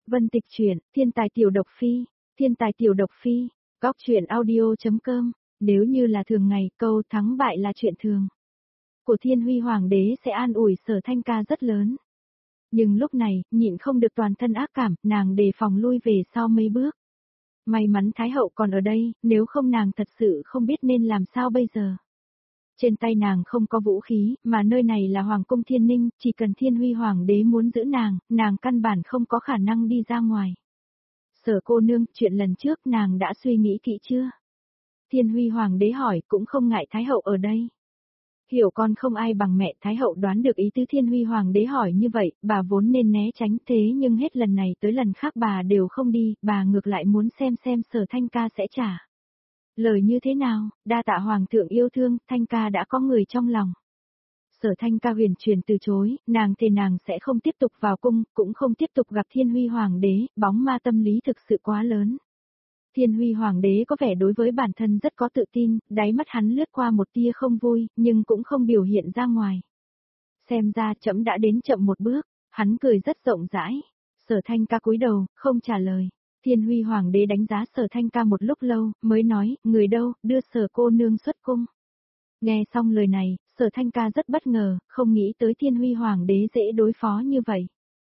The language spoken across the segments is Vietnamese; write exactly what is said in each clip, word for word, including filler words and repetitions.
Vân Tịch truyện, Thiên tài tiểu độc phi, Thiên tài tiểu độc phi, góc truyện audio.com, nếu như là thường ngày, câu thắng bại là chuyện thường. Của Thiên Huy Hoàng đế sẽ an ủi Sở Thanh Ca rất lớn. Nhưng lúc này, nhịn không được toàn thân ác cảm, nàng đề phòng lui về sau mấy bước. May mắn Thái hậu còn ở đây, nếu không nàng thật sự không biết nên làm sao bây giờ. Trên tay nàng không có vũ khí, mà nơi này là Hoàng cung Thiên Ninh, chỉ cần Thiên Huy Hoàng đế muốn giữ nàng, nàng căn bản không có khả năng đi ra ngoài. Sở cô nương, chuyện lần trước nàng đã suy nghĩ kỹ chưa? Thiên Huy Hoàng đế hỏi, cũng không ngại Thái hậu ở đây. Hiểu con không ai bằng mẹ, Thái hậu đoán được ý tứ Thiên Huy Hoàng đế hỏi như vậy, bà vốn nên né tránh, thế nhưng hết lần này tới lần khác bà đều không đi, bà ngược lại muốn xem xem Sở Thanh Ca sẽ trả lời như thế nào. Đa tạ Hoàng thượng yêu thương, Thanh Ca đã có người trong lòng. Sở Thanh Ca huyền truyền từ chối, nàng thề nàng sẽ không tiếp tục vào cung, cũng không tiếp tục gặp Thiên Huy Hoàng đế, bóng ma tâm lý thực sự quá lớn. Thiên Huy Hoàng đế có vẻ đối với bản thân rất có tự tin, đáy mắt hắn lướt qua một tia không vui, nhưng cũng không biểu hiện ra ngoài. Xem ra trẫm đã đến chậm một bước, hắn cười rất rộng rãi. Sở Thanh Ca cúi đầu, không trả lời. Thiên Huy Hoàng đế đánh giá Sở Thanh Ca một lúc lâu, mới nói, người đâu, đưa Sở cô nương xuất cung. Nghe xong lời này, Sở Thanh Ca rất bất ngờ, không nghĩ tới Thiên Huy Hoàng đế dễ đối phó như vậy.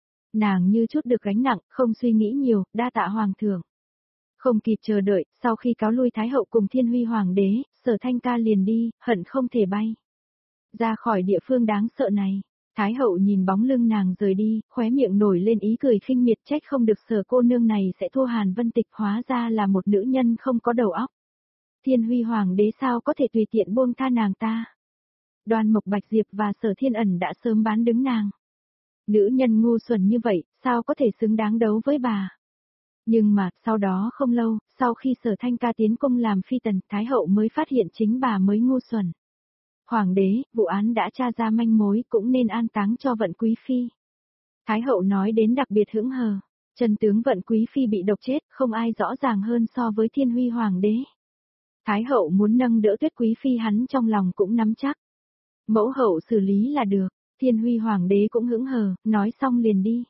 Nàng như chút được gánh nặng, không suy nghĩ nhiều, đa tạ Hoàng thượng. Không kịp chờ đợi, sau khi cáo lui Thái hậu cùng Thiên Huy Hoàng đế, Sở Thanh Ca liền đi, hận không thể bay ra khỏi địa phương đáng sợ này. Thái hậu nhìn bóng lưng nàng rời đi, khóe miệng nổi lên ý cười khinh miệt, trách không được Sở cô nương này sẽ thua Hàn Vân Tịch, hóa ra là một nữ nhân không có đầu óc. Thiên Huy Hoàng đế sao có thể tùy tiện buông tha nàng ta. Đoan Mộc Bạch Diệp và Sở Thiên Ẩn đã sớm bán đứng nàng. Nữ nhân ngu xuẩn như vậy, sao có thể xứng đáng đấu với bà. Nhưng mà, sau đó không lâu, sau khi Sở Thanh Ca tiến cung làm phi tần, Thái hậu mới phát hiện chính bà mới ngu xuẩn. Hoàng đế, vụ án đã tra ra manh mối, cũng nên an táng cho Vận Quý Phi. Thái hậu nói đến đặc biệt hững hờ, chân tướng Vận Quý Phi bị độc chết, không ai rõ ràng hơn so với Thiên Huy Hoàng đế. Thái hậu muốn nâng đỡ Tuyết Quý Phi, hắn trong lòng cũng nắm chắc. Mẫu hậu xử lý là được, Thiên Huy Hoàng đế cũng hững hờ, nói xong liền đi.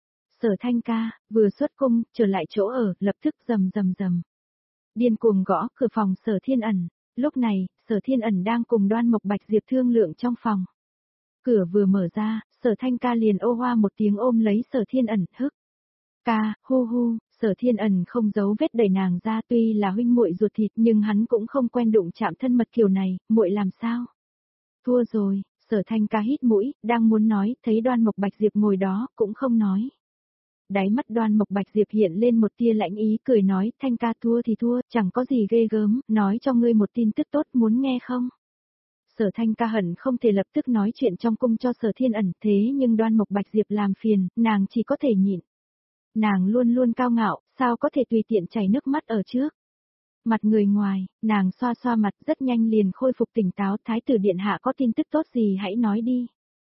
Sở Thanh Ca, vừa xuất cung, trở lại chỗ ở, lập tức rầm rầm rầm. Điên cuồng gõ cửa phòng Sở Thiên Ẩn. Lúc này, Sở Thiên Ẩn đang cùng Đoan Mộc Bạch Diệp thương lượng trong phòng. Cửa vừa mở ra, Sở Thanh Ca liền ô hoa một tiếng ôm lấy Sở Thiên Ẩn, hức. Ca, hu hu, Sở Thiên Ẩn không giấu vết đẩy nàng ra, tuy là huynh muội ruột thịt nhưng hắn cũng không quen đụng chạm thân mật kiểu này, muội làm sao? Thua rồi, Sở Thanh Ca hít mũi, đang muốn nói, thấy Đoan Mộc Bạch Diệp ngồi đó, cũng không nói. Đáy mắt Đoan Mộc Bạch Diệp hiện lên một tia lãnh ý, cười nói, Thanh Ca thua thì thua, chẳng có gì ghê gớm, nói cho ngươi một tin tức tốt, muốn nghe không? Sở Thanh Ca hận không thể lập tức nói chuyện trong cung cho Sở Thiên Ẩn, thế nhưng Đoan Mộc Bạch Diệp làm phiền, nàng chỉ có thể nhịn. Nàng luôn luôn cao ngạo, sao có thể tùy tiện chảy nước mắt ở trước mặt người ngoài. Nàng xoa xoa mặt, rất nhanh liền khôi phục tỉnh táo. Thái tử điện hạ có tin tức tốt gì hãy nói đi.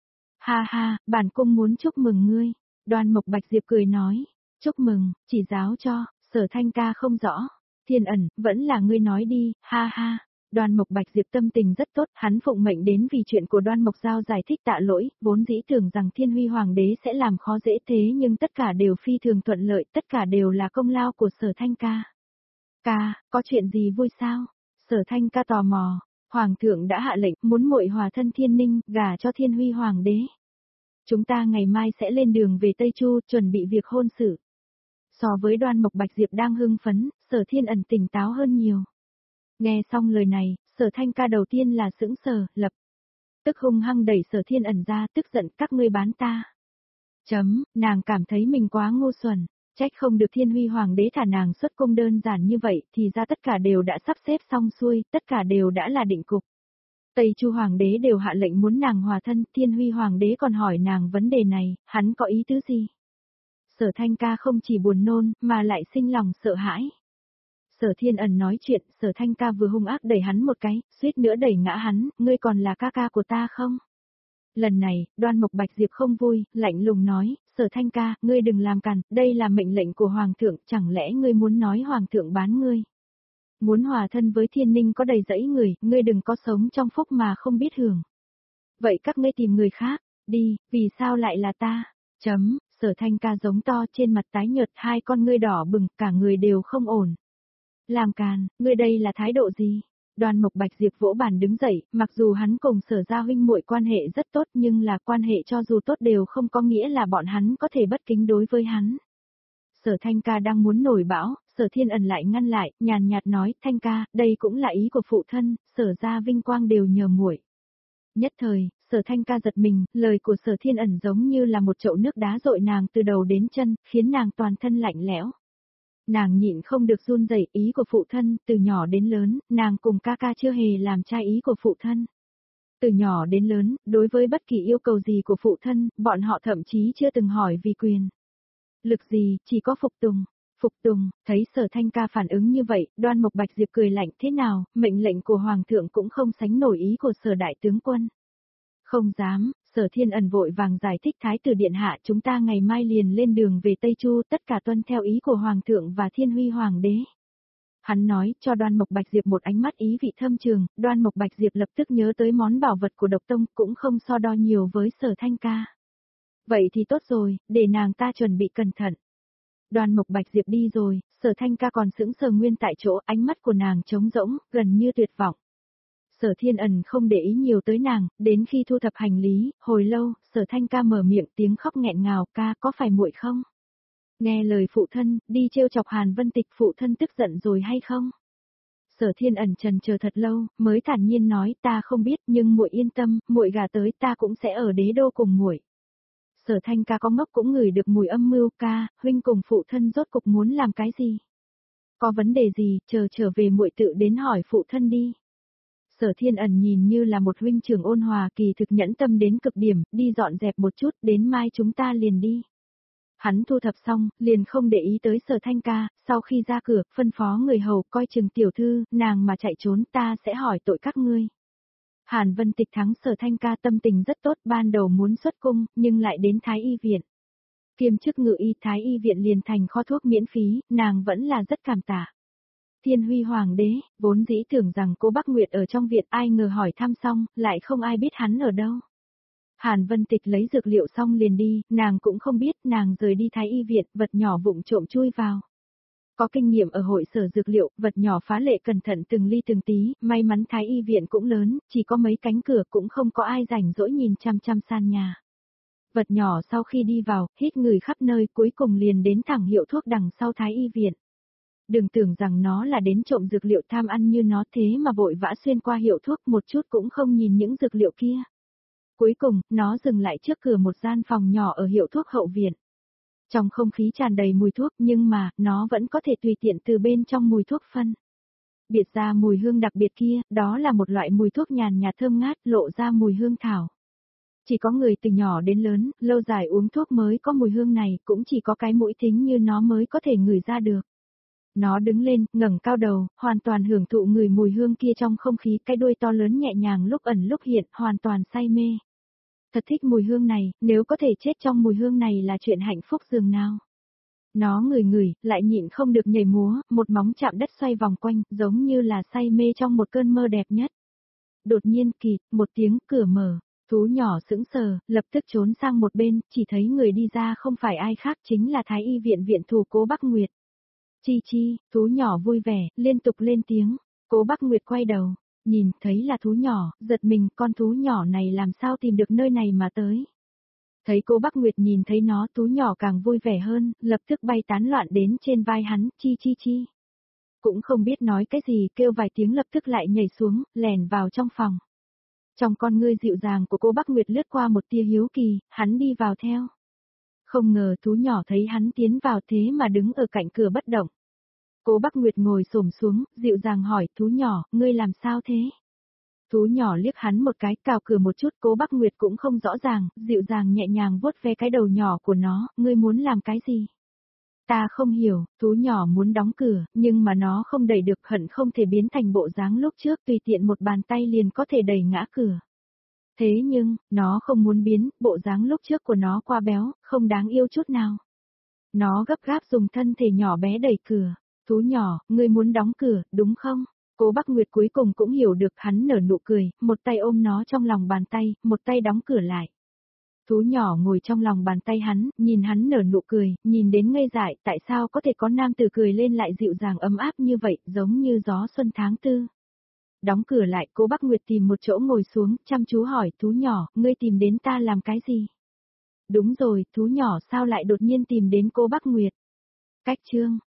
Ha ha, bản cung muốn chúc mừng ngươi. Đoan Mộc Bạch Diệp cười nói, chúc mừng, chỉ giáo cho. Sở Thanh Ca không rõ. Thiên Ẩn, vẫn là ngươi nói đi, ha ha. Đoan Mộc Bạch Diệp tâm tình rất tốt, hắn phụng mệnh đến vì chuyện của Đoan Mộc Giao giải thích tạ lỗi, vốn dĩ tưởng rằng Thiên Huy Hoàng đế sẽ làm khó dễ, thế nhưng tất cả đều phi thường thuận lợi, tất cả đều là công lao của Sở Thanh Ca. Ca, có chuyện gì vui sao? Sở Thanh Ca tò mò. Hoàng thượng đã hạ lệnh, muốn muội hòa thân Thiên Ninh, gả cho Thiên Huy Hoàng đế. Chúng ta ngày mai sẽ lên đường về Tây Chu, chuẩn bị việc hôn sự. So với Đoan Mộc Bạch Diệp đang hưng phấn, Sở Thiên Ẩn tỉnh táo hơn nhiều. Nghe xong lời này, Sở Thanh Ca đầu tiên là sững sờ, lập tức hung hăng đẩy Sở Thiên Ẩn ra, tức giận, các ngươi bán ta. Chấm, nàng cảm thấy mình quá ngu xuẩn, trách không được Thiên Huy Hoàng đế thả nàng xuất cung đơn giản như vậy, thì ra tất cả đều đã sắp xếp xong xuôi, tất cả đều đã là định cục. Tây Chu Hoàng đế đều hạ lệnh muốn nàng hòa thân, Thiên Huy Hoàng đế còn hỏi nàng vấn đề này, hắn có ý tứ gì? Sở Thanh Ca không chỉ buồn nôn, mà lại sinh lòng sợ hãi. Sở Thiên Ẩn nói chuyện, Sở Thanh Ca vừa hung ác đẩy hắn một cái, suýt nữa đẩy ngã hắn, ngươi còn là ca ca của ta không? Lần này, Đoan Mộc Bạch Diệp không vui, lạnh lùng nói, Sở Thanh Ca, ngươi đừng làm càn, đây là mệnh lệnh của Hoàng thượng, chẳng lẽ ngươi muốn nói Hoàng thượng bán ngươi? Muốn hòa thân với Thiên Ninh có đầy dẫy người, ngươi đừng có sống trong phúc mà không biết hưởng. Vậy các ngươi tìm người khác, đi, vì sao lại là ta? Chấm, Sở Thanh Ca giống to, trên mặt tái nhợt, hai con ngươi đỏ bừng, cả người đều không ổn. Làm càn, ngươi đây là thái độ gì? Đoan Mộc Bạch Diệp vỗ bàn đứng dậy, mặc dù hắn cùng Sở gia huynh muội quan hệ rất tốt nhưng là quan hệ cho dù tốt đều không có nghĩa là bọn hắn có thể bất kính đối với hắn. Sở Thanh Ca đang muốn nổi bão, Sở Thiên Ẩn lại ngăn lại, nhàn nhạt nói, Thanh Ca, đây cũng là ý của phụ thân, Sở gia vinh quang đều nhờ muội. Nhất thời, Sở Thanh Ca giật mình, lời của Sở Thiên Ẩn giống như là một chậu nước đá dội nàng từ đầu đến chân, khiến nàng toàn thân lạnh lẽo. Nàng nhịn không được run rẩy, ý của phụ thân, từ nhỏ đến lớn, nàng cùng ca ca chưa hề làm trái ý của phụ thân. Từ nhỏ đến lớn, đối với bất kỳ yêu cầu gì của phụ thân, bọn họ thậm chí chưa từng hỏi vì quyền lực gì, chỉ có phục tùng. Phục tùng, thấy Sở Thanh Ca phản ứng như vậy, Đoan Mộc Bạch Diệp cười lạnh, thế nào, mệnh lệnh của Hoàng thượng cũng không sánh nổi ý của Sở đại tướng quân. Không dám, Sở Thiên Ẩn vội vàng giải thích, Thái tử điện hạ, chúng ta ngày mai liền lên đường về Tây Chu, tất cả tuân theo ý của Hoàng thượng và Thiên Huy Hoàng đế. Hắn nói, cho Đoan Mộc Bạch Diệp một ánh mắt ý vị thâm trường, Đoan Mộc Bạch Diệp lập tức nhớ tới món bảo vật của Độc Tông, cũng không so đo nhiều với Sở Thanh Ca. Vậy thì tốt rồi, để nàng ta chuẩn bị cẩn thận. Đoan Mộc Bạch Diệp đi rồi, Sở Thanh Ca còn sững sờ nguyên tại chỗ, ánh mắt của nàng trống rỗng, gần như tuyệt vọng. Sở Thiên Ẩn không để ý nhiều tới nàng, đến khi thu thập hành lý, hồi lâu, Sở Thanh Ca mở miệng, tiếng khóc nghẹn ngào, ca, có phải muội không? Nghe lời phụ thân, đi trêu chọc Hàn Vân Tịch, phụ thân tức giận rồi hay không? Sở Thiên Ẩn trần chờ thật lâu, mới thản nhiên nói, ta không biết, nhưng muội yên tâm, muội gả tới ta cũng sẽ ở đế đô cùng muội. Sở Thanh Ca có ngốc cũng ngửi được mùi âm mưu, ca, huynh cùng phụ thân rốt cục muốn làm cái gì? Có vấn đề gì, chờ trở về muội tự đến hỏi phụ thân đi. Sở Thiên Ẩn nhìn như là một huynh trưởng ôn hòa, kỳ thực nhẫn tâm đến cực điểm, đi dọn dẹp một chút, đến mai chúng ta liền đi. Hắn thu thập xong, liền không để ý tới Sở Thanh Ca, sau khi ra cửa, phân phó người hầu coi chừng tiểu thư, nàng mà chạy trốn ta sẽ hỏi tội các ngươi. Hàn Vân Tịch thắng Sở Thanh Ca tâm tình rất tốt, ban đầu muốn xuất cung, nhưng lại đến Thái Y viện. Kiêm chức ngự y Thái Y viện liền thành kho thuốc miễn phí, nàng vẫn là rất cảm tạ. Thiên Huy Hoàng đế, vốn dĩ tưởng rằng cô Bắc Nguyệt ở trong viện, ai ngờ hỏi thăm xong, lại không ai biết hắn ở đâu. Hàn Vân Tịch lấy dược liệu xong liền đi, nàng cũng không biết, nàng rời đi Thái Y viện, vật nhỏ vụng trộm chui vào. Có kinh nghiệm ở hội sở dược liệu, vật nhỏ phá lệ cẩn thận từng ly từng tí, may mắn Thái Y viện cũng lớn, chỉ có mấy cánh cửa cũng không có ai rảnh rỗi nhìn chăm chăm san nhà. Vật nhỏ sau khi đi vào, hít người khắp nơi, cuối cùng liền đến thẳng hiệu thuốc đằng sau Thái Y viện. Đừng tưởng rằng nó là đến trộm dược liệu tham ăn như nó, thế mà vội vã xuyên qua hiệu thuốc một chút cũng không nhìn những dược liệu kia. Cuối cùng, nó dừng lại trước cửa một gian phòng nhỏ ở hiệu thuốc hậu viện. Trong không khí tràn đầy mùi thuốc nhưng mà, nó vẫn có thể tùy tiện từ bên trong mùi thuốc phân biệt ra mùi hương đặc biệt kia, đó là một loại mùi thuốc nhàn nhạt thơm ngát, lộ ra mùi hương thảo. Chỉ có người từ nhỏ đến lớn, lâu dài uống thuốc mới có mùi hương này, cũng chỉ có cái mũi thính như nó mới có thể ngửi ra được. Nó đứng lên, ngẩng cao đầu, hoàn toàn hưởng thụ người mùi hương kia trong không khí, cái đuôi to lớn nhẹ nhàng lúc ẩn lúc hiện, hoàn toàn say mê. Thật thích mùi hương này, nếu có thể chết trong mùi hương này là chuyện hạnh phúc dường nào. Nó ngửi ngửi, lại nhịn không được nhảy múa, một móng chạm đất xoay vòng quanh, giống như là say mê trong một cơn mơ đẹp nhất. Đột nhiên kịt, một tiếng cửa mở, thú nhỏ sững sờ, lập tức trốn sang một bên, chỉ thấy người đi ra không phải ai khác chính là Thái Y viện viện thủ Cố Bắc Nguyệt. Chi chi, thú nhỏ vui vẻ, liên tục lên tiếng. Cố Bắc Nguyệt quay đầu, nhìn thấy là thú nhỏ, giật mình, con thú nhỏ này làm sao tìm được nơi này mà tới. Thấy Cố Bắc Nguyệt nhìn thấy nó, thú nhỏ càng vui vẻ hơn, lập tức bay tán loạn đến trên vai hắn, chi chi chi. Cũng không biết nói cái gì, kêu vài tiếng lập tức lại nhảy xuống, lèn vào trong phòng. Trong con ngươi dịu dàng của Cố Bắc Nguyệt lướt qua một tia hiếu kỳ, hắn đi vào theo. Không ngờ thú nhỏ thấy hắn tiến vào thế mà đứng ở cạnh cửa bất động. Cố Bắc Nguyệt ngồi xổm xuống, dịu dàng hỏi, thú nhỏ, ngươi làm sao thế? Thú nhỏ liếc hắn một cái, cào cửa một chút, Cố Bắc Nguyệt cũng không rõ ràng, dịu dàng nhẹ nhàng vuốt ve cái đầu nhỏ của nó, ngươi muốn làm cái gì? Ta không hiểu, thú nhỏ muốn đóng cửa, nhưng mà nó không đẩy được, hận không thể biến thành bộ dáng lúc trước, tùy tiện một bàn tay liền có thể đẩy ngã cửa. Thế nhưng, nó không muốn biến, bộ dáng lúc trước của nó quá béo, không đáng yêu chút nào. Nó gấp gáp dùng thân thể nhỏ bé đẩy cửa. Thú nhỏ, ngươi muốn đóng cửa, đúng không? Cố Bắc Nguyệt cuối cùng cũng hiểu được, hắn nở nụ cười, một tay ôm nó trong lòng bàn tay, một tay đóng cửa lại. Thú nhỏ ngồi trong lòng bàn tay hắn, nhìn hắn nở nụ cười, nhìn đến ngây dại, tại sao có thể có nam tử cười lên lại dịu dàng ấm áp như vậy, giống như gió xuân tháng tư. Đóng cửa lại, cô Bắc Nguyệt tìm một chỗ ngồi xuống, chăm chú hỏi, thú nhỏ, ngươi tìm đến ta làm cái gì? Đúng rồi, thú nhỏ sao lại đột nhiên tìm đến cô Bắc Nguyệt? Cách chương.